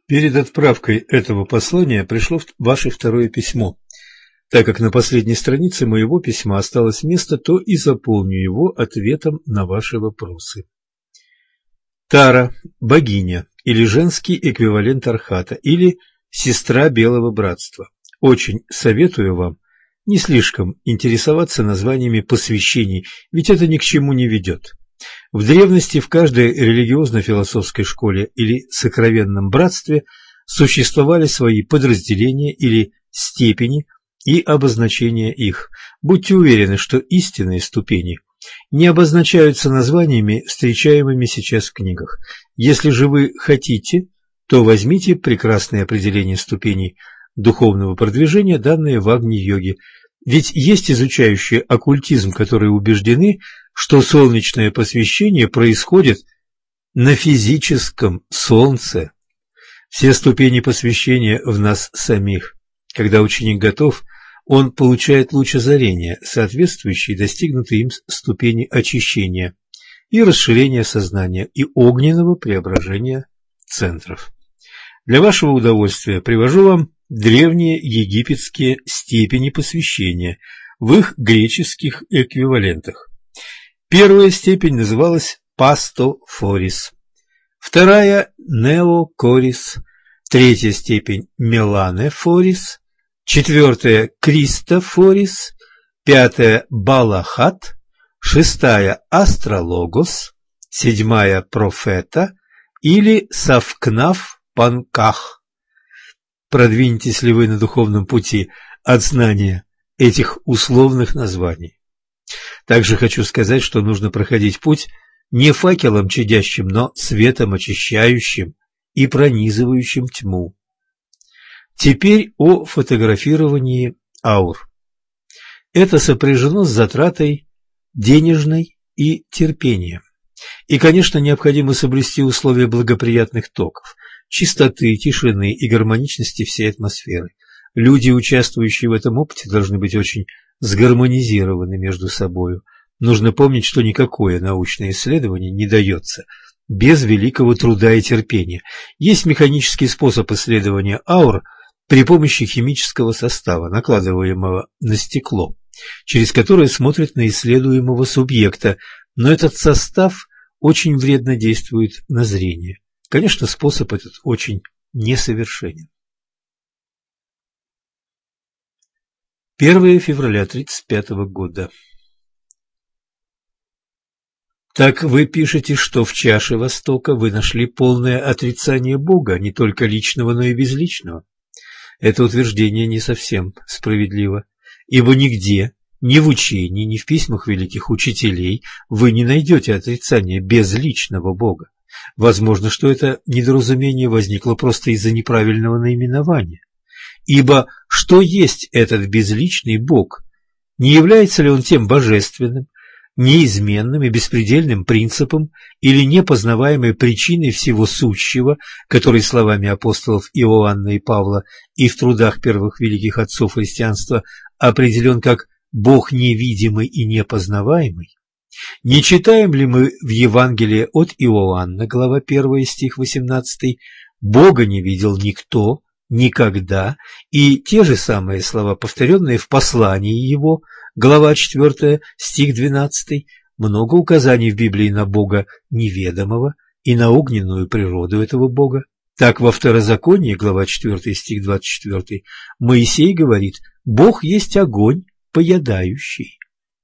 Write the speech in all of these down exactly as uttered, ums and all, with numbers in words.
Перед отправкой этого послания пришло ваше второе письмо. Так как на последней странице моего письма осталось место, то и заполню его ответом на ваши вопросы. Тара – богиня, или женский эквивалент Архата, или сестра Белого Братства. Очень советую вам не слишком интересоваться названиями посвящений, ведь это ни к чему не ведет. В древности в каждой религиозно-философской школе или сокровенном братстве существовали свои подразделения или степени и обозначения их. Будьте уверены, что истинные ступени не обозначаются названиями, встречаемыми сейчас в книгах. Если же вы хотите, то возьмите прекрасные определения ступеней духовного продвижения, данные в Агни-йоге. Ведь есть изучающие оккультизм, которые убеждены, что солнечное посвящение происходит на физическом солнце. Все ступени посвящения в нас самих. Когда ученик готов, он получает луч озарения, соответствующий достигнутой им ступени очищения и расширения сознания и огненного преображения центров. Для вашего удовольствия привожу вам древние египетские степени посвящения в их греческих эквивалентах. Первая степень называлась Пастофорис, вторая – Неокорис, третья степень – Меланефорис, четвертая – Кристофорис, пятая – Балахат, шестая – Астрологос, седьмая – Профета или Савкнаф-Панках. Продвинетесь ли вы на духовном пути от знания этих условных названий? Также хочу сказать, что нужно проходить путь не факелом чадящим, но светом очищающим и пронизывающим тьму. Теперь о фотографировании аур. Это сопряжено с затратой денежной и терпением. И, конечно, необходимо соблюсти условия благоприятных токов, чистоты, тишины и гармоничности всей атмосферы. Люди, участвующие в этом опыте, должны быть очень сгармонизированы между собою. Нужно помнить, что никакое научное исследование не дается без великого труда и терпения. Есть механический способ исследования аур при помощи химического состава, накладываемого на стекло, через которое смотрят на исследуемого субъекта, но этот состав очень вредно действует на зрение. Конечно, способ этот очень несовершенен. первое февраля тридцать пятого года. Так вы пишете, что в чаше Востока вы нашли полное отрицание Бога, не только личного, но и безличного. Это утверждение не совсем справедливо, ибо нигде, ни в учении, ни в письмах великих учителей вы не найдете отрицания безличного Бога. Возможно, что это недоразумение возникло просто из-за неправильного наименования. Ибо что есть этот безличный Бог? Не является ли он тем божественным, неизменным и беспредельным принципом или непознаваемой причиной всего сущего, который словами апостолов Иоанна и Павла и в трудах первых великих отцов христианства определен как Бог невидимый и непознаваемый? Не читаем ли мы в Евангелии от Иоанна, глава первая, стих восемнадцатый, «Бога не видел никто, никогда», и те же самые слова, повторенные в послании его, глава четвёртая, стих двенадцатый, много указаний в Библии на Бога неведомого и на огненную природу этого Бога. Так во Второзаконии, глава четвёртая, стих двадцать четвёртый, Моисей говорит: «Бог есть огонь поедающий».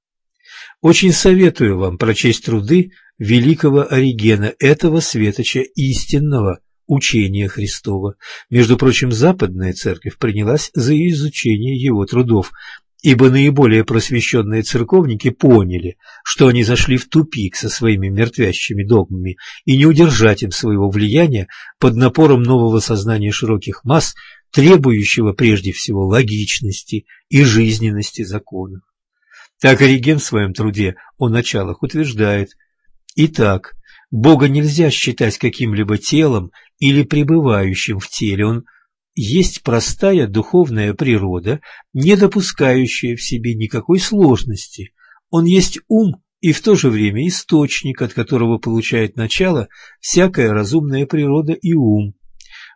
Очень советую вам прочесть труды великого Оригена, этого светоча истинного учения Христова. Между прочим, Западная Церковь принялась за изучение его трудов, ибо наиболее просвещенные церковники поняли, что они зашли в тупик со своими мертвящими догмами, и не удержать им своего влияния под напором нового сознания широких масс, требующего прежде всего логичности и жизненности законов. Так Ориген в своем труде о началах утверждает: «Итак, Бога нельзя считать каким-либо телом или пребывающим в теле. Он есть простая духовная природа, не допускающая в себе никакой сложности. Он есть ум и в то же время источник, от которого получает начало всякая разумная природа и ум.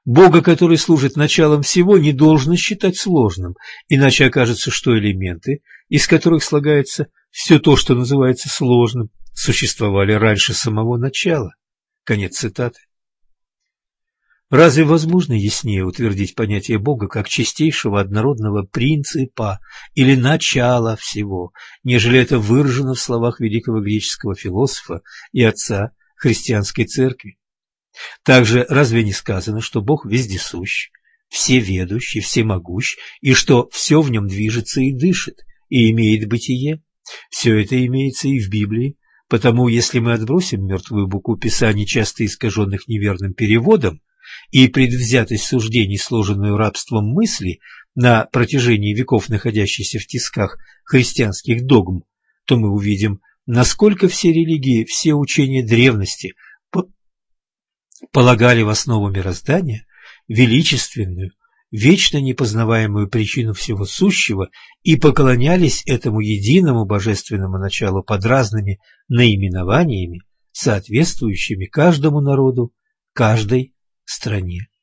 Бога, который служит началом всего, не должно считать сложным, иначе окажется, что элементы, из которых слагается все то, что называется сложным, существовали раньше самого начала. Конец цитаты. Разве возможно яснее утвердить понятие Бога как чистейшего однородного принципа или начала всего, нежели это выражено в словах великого греческого философа и отца христианской церкви? Также разве не сказано, что Бог вездесущ, всеведущий, всемогущ, и что все в нем движется и дышит, и имеет бытие? Все это имеется и в Библии, потому если мы отбросим мертвую букву Писаний, часто искаженных неверным переводом, и предвзятость суждений, сложенную рабством мысли, на протяжении веков находящейся в тисках христианских догм, то мы увидим, насколько все религии, все учения древности полагали в основу мироздания величественную, вечно непознаваемую причину всего сущего и поклонялись этому единому божественному началу под разными наименованиями, соответствующими каждому народу, каждой стране.